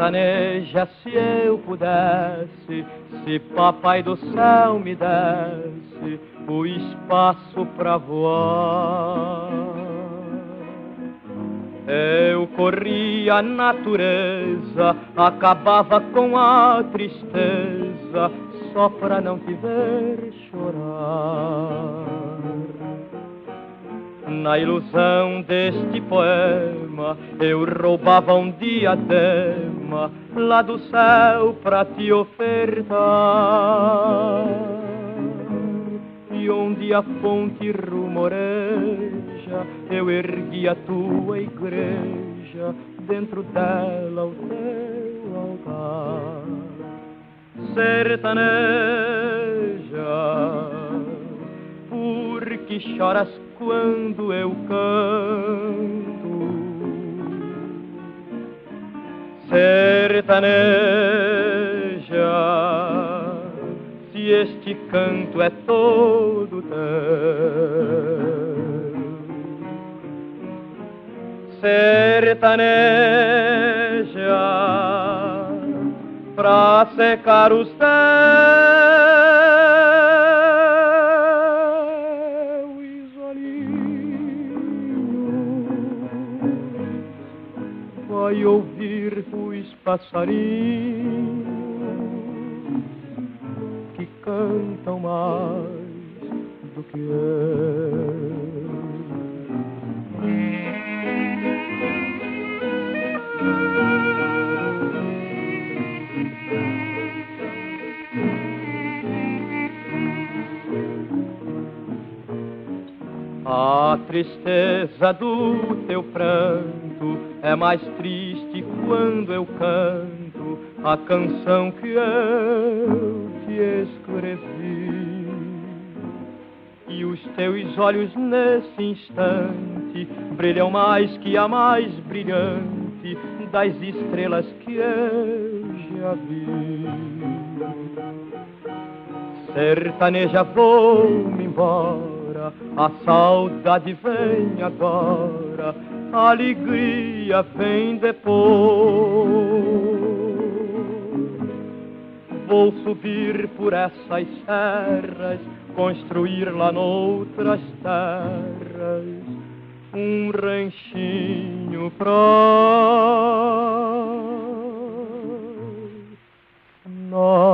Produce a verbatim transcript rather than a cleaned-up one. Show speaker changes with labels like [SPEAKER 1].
[SPEAKER 1] sertaneja, se eu pudesse, se papai do céu me desse o espaço pra voar, eu corria a natureza, acabava com a tristeza, só pra não te ver chorar. Na ilusão deste poema, eu roubava um diadema lá do céu pra te ofertar. E onde a fonte rumoreja, eu ergui a tua igreja, dentro dela o teu altar. Sertaneja, por que choras quando eu canto? Sertaneja, se este canto é todo teu. Sertaneja, pra secar os teus olhinhos, vai ouvir os passarinhos que cantam mais do que eu. A tristeza do teu pranto é mais triste quando eu canto a canção que eu te escrevi. E os teus olhos nesse instante brilham mais que a mais brilhante das estrelas que eu já vi. Sertaneja, vou-me embora, a saudade vem agora, a alegria vem depois. Vou subir por essas serras, construir lá noutras terras um ranchinho pra nós.